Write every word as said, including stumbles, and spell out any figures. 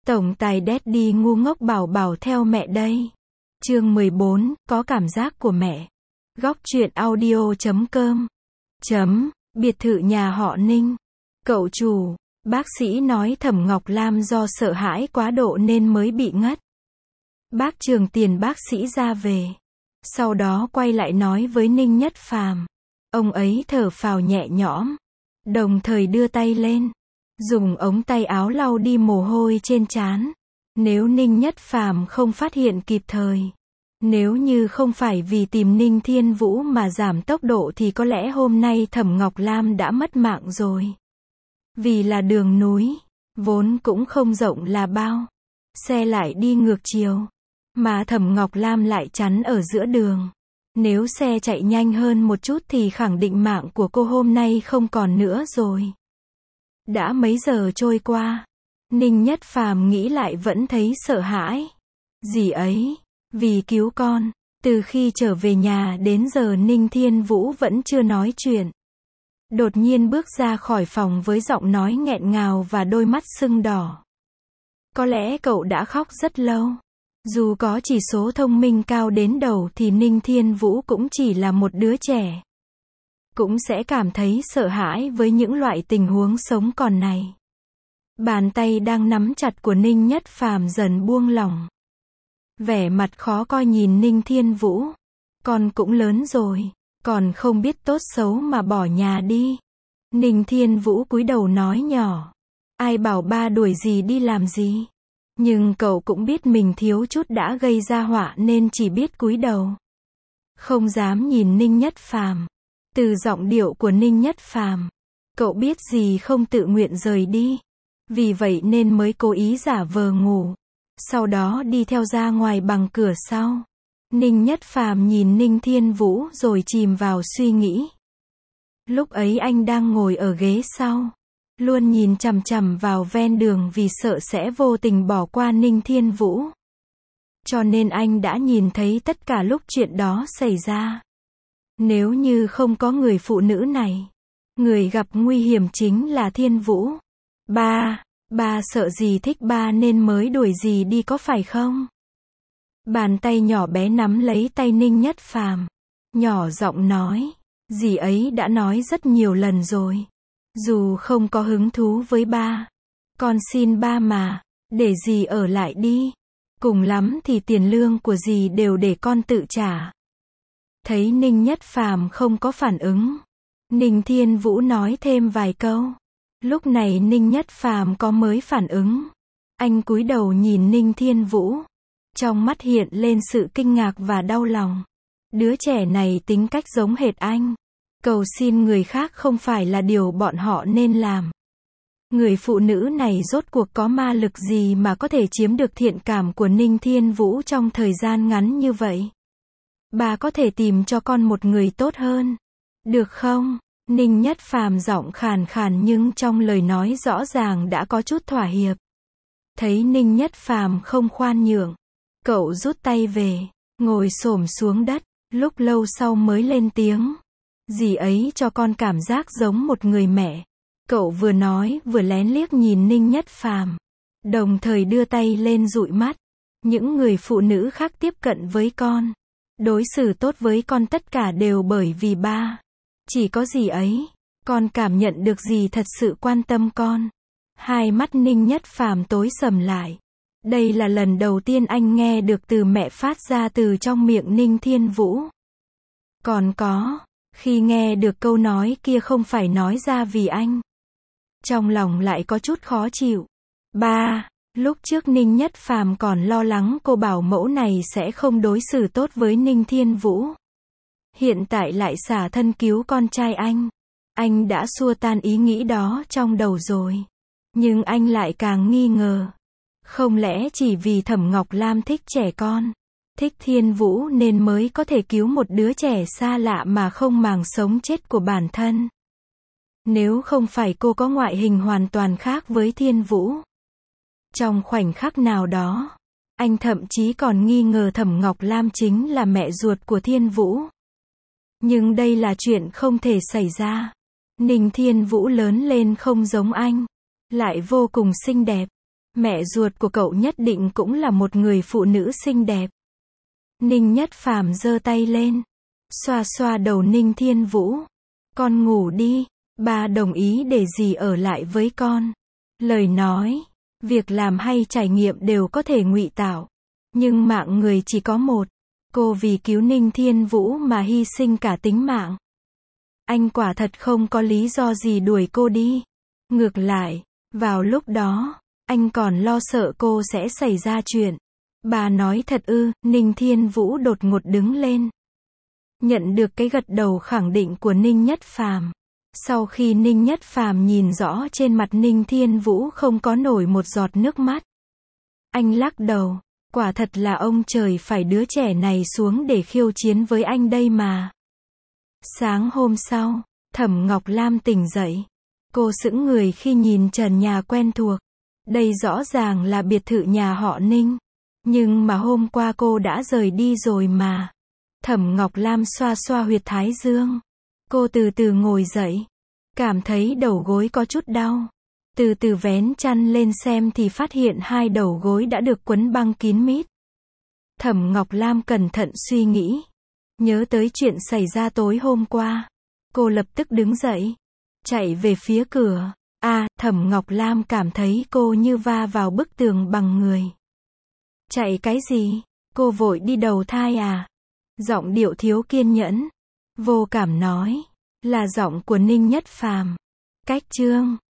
Tổng tài Daddy ngu ngốc bảo bảo theo mẹ đây. Chương mười bốn, có cảm giác của mẹ. Góc truyện audio chấm com. Chấm, biệt thự nhà họ Ninh. Cậu chủ, bác sĩ nói Thẩm Ngọc Lam do sợ hãi quá độ nên mới bị ngất. Bác Trường Tiền bác sĩ ra về. Sau đó quay lại nói với Ninh Nhất Phàm. Ông ấy thở phào nhẹ nhõm. Đồng thời đưa tay lên. Dùng ống tay áo lau đi mồ hôi trên trán. Nếu Ninh Nhất Phàm không phát hiện kịp thời. Nếu như không phải vì tìm Ninh Thiên Vũ mà giảm tốc độ thì có lẽ hôm nay Thẩm Ngọc Lam đã mất mạng rồi. Vì là đường núi, vốn cũng không rộng là bao. Xe lại đi ngược chiều. Mà Thẩm Ngọc Lam lại chắn ở giữa đường. Nếu xe chạy nhanh hơn một chút thì khẳng định mạng của cô hôm nay không còn nữa rồi. Đã mấy giờ trôi qua. Ninh Nhất Phàm nghĩ lại vẫn thấy sợ hãi. Gì ấy, vì cứu con. Từ khi trở về nhà đến giờ Ninh Thiên Vũ vẫn chưa nói chuyện. Đột nhiên bước ra khỏi phòng với giọng nói nghẹn ngào và đôi mắt sưng đỏ. Có lẽ cậu đã khóc rất lâu. Dù có chỉ số thông minh cao đến đầu thì Ninh Thiên Vũ cũng chỉ là một đứa trẻ. Cũng sẽ cảm thấy sợ hãi với những loại tình huống sống còn này. Bàn tay đang nắm chặt của Ninh Nhất Phàm dần buông lỏng. Vẻ mặt khó coi nhìn Ninh Thiên Vũ. Con cũng lớn rồi, còn không biết tốt xấu mà bỏ nhà đi. Ninh Thiên Vũ cúi đầu nói nhỏ. Ai bảo ba đuổi gì đi làm gì. Nhưng cậu cũng biết mình thiếu chút đã gây ra họa nên chỉ biết cúi đầu. Không dám nhìn Ninh Nhất Phàm. Từ giọng điệu của Ninh Nhất Phàm, cậu biết gì không tự nguyện rời đi. Vì vậy nên mới cố ý giả vờ ngủ. Sau đó đi theo ra ngoài bằng cửa sau. Ninh Nhất Phàm nhìn Ninh Thiên Vũ rồi chìm vào suy nghĩ. Lúc ấy anh đang ngồi ở ghế sau. Luôn nhìn chằm chằm vào ven đường vì sợ sẽ vô tình bỏ qua Ninh Thiên Vũ. Cho nên anh đã nhìn thấy tất cả lúc chuyện đó xảy ra. Nếu như không có người phụ nữ này, người gặp nguy hiểm chính là Thiên Vũ. Ba, ba sợ gì thích ba nên mới đuổi gì đi có phải không? Bàn tay nhỏ bé nắm lấy tay Ninh Nhất Phàm, nhỏ giọng nói, dì ấy đã nói rất nhiều lần rồi. Dù không có hứng thú với ba, con xin ba mà, để dì ở lại đi. Cùng lắm thì tiền lương của dì đều để con tự trả. Thấy Ninh Nhất Phàm không có phản ứng, Ninh Thiên Vũ nói thêm vài câu. Lúc này Ninh Nhất Phàm có mới phản ứng. Anh cúi đầu nhìn Ninh Thiên Vũ. Trong mắt hiện lên sự kinh ngạc và đau lòng. Đứa trẻ này tính cách giống hệt anh. Cầu xin người khác không phải là điều bọn họ nên làm. Người phụ nữ này rốt cuộc có ma lực gì mà có thể chiếm được thiện cảm của Ninh Thiên Vũ trong thời gian ngắn như vậy? Bà có thể tìm cho con một người tốt hơn. Được không? Ninh Nhất Phàm giọng khàn khàn nhưng trong lời nói rõ ràng đã có chút thỏa hiệp. Thấy Ninh Nhất Phàm không khoan nhượng, cậu rút tay về, ngồi xổm xuống đất, lúc lâu sau mới lên tiếng. Dì ấy cho con cảm giác giống một người mẹ. Cậu vừa nói vừa lén liếc nhìn Ninh Nhất Phàm, đồng thời đưa tay lên dụi mắt. Những người phụ nữ khác tiếp cận với con, đối xử tốt với con tất cả đều bởi vì ba. Chỉ có dì ấy, con cảm nhận được dì thật sự quan tâm con. Hai mắt Ninh Nhất Phàm tối sầm lại. Đây là lần đầu tiên anh nghe được từ mẹ phát ra từ trong miệng Ninh Thiên Vũ. Còn có, khi nghe được câu nói kia không phải nói ra vì anh. Trong lòng lại có chút khó chịu. Ba, lúc trước Ninh Nhất Phàm còn lo lắng cô bảo mẫu này sẽ không đối xử tốt với Ninh Thiên Vũ. Hiện tại lại xả thân cứu con trai anh. Anh đã xua tan ý nghĩ đó trong đầu rồi. Nhưng anh lại càng nghi ngờ. Không lẽ chỉ vì Thẩm Ngọc Lam thích trẻ con, thích Thiên Vũ nên mới có thể cứu một đứa trẻ xa lạ mà không màng sống chết của bản thân? Nếu không phải cô có ngoại hình hoàn toàn khác với Thiên Vũ. Trong khoảnh khắc nào đó, anh thậm chí còn nghi ngờ Thẩm Ngọc Lam chính là mẹ ruột của Thiên Vũ. Nhưng đây là chuyện không thể xảy ra. Ninh Thiên Vũ lớn lên không giống anh, lại vô cùng xinh đẹp. Mẹ ruột của cậu nhất định cũng là một người phụ nữ xinh đẹp. Ninh Nhất Phàm giơ tay lên, xoa xoa đầu Ninh Thiên Vũ. Con ngủ đi, ba đồng ý để dì ở lại với con. Lời nói, việc làm hay trải nghiệm đều có thể ngụy tạo. Nhưng mạng người chỉ có một. Cô vì cứu Ninh Thiên Vũ mà hy sinh cả tính mạng. Anh quả thật không có lý do gì đuổi cô đi. Ngược lại, vào lúc đó, anh còn lo sợ cô sẽ xảy ra chuyện. Bà nói thật ư? Ninh Thiên Vũ đột ngột đứng lên. Nhận được cái gật đầu khẳng định của Ninh Nhất Phàm. Sau khi Ninh Nhất Phàm nhìn rõ trên mặt Ninh Thiên Vũ không có nổi một giọt nước mắt. Anh lắc đầu, quả thật là ông trời phải đứa trẻ này xuống để khiêu chiến với anh đây mà. Sáng hôm sau, Thẩm Ngọc Lam tỉnh dậy. Cô sững người khi nhìn trần nhà quen thuộc. Đây rõ ràng là biệt thự nhà họ Ninh. Nhưng mà hôm qua cô đã rời đi rồi mà. Thẩm Ngọc Lam xoa xoa huyệt thái dương. Cô từ từ ngồi dậy. Cảm thấy đầu gối có chút đau. Từ từ vén chăn lên xem thì phát hiện hai đầu gối đã được quấn băng kín mít. Thẩm Ngọc Lam cẩn thận suy nghĩ. Nhớ tới chuyện xảy ra tối hôm qua. Cô lập tức đứng dậy. Chạy về phía cửa. À, Thẩm Ngọc Lam cảm thấy cô như va vào bức tường bằng người. Chạy cái gì? Cô vội đi đầu thai à? Giọng điệu thiếu kiên nhẫn. Vô cảm nói. Là giọng của Ninh Nhất Phàm. Cách chương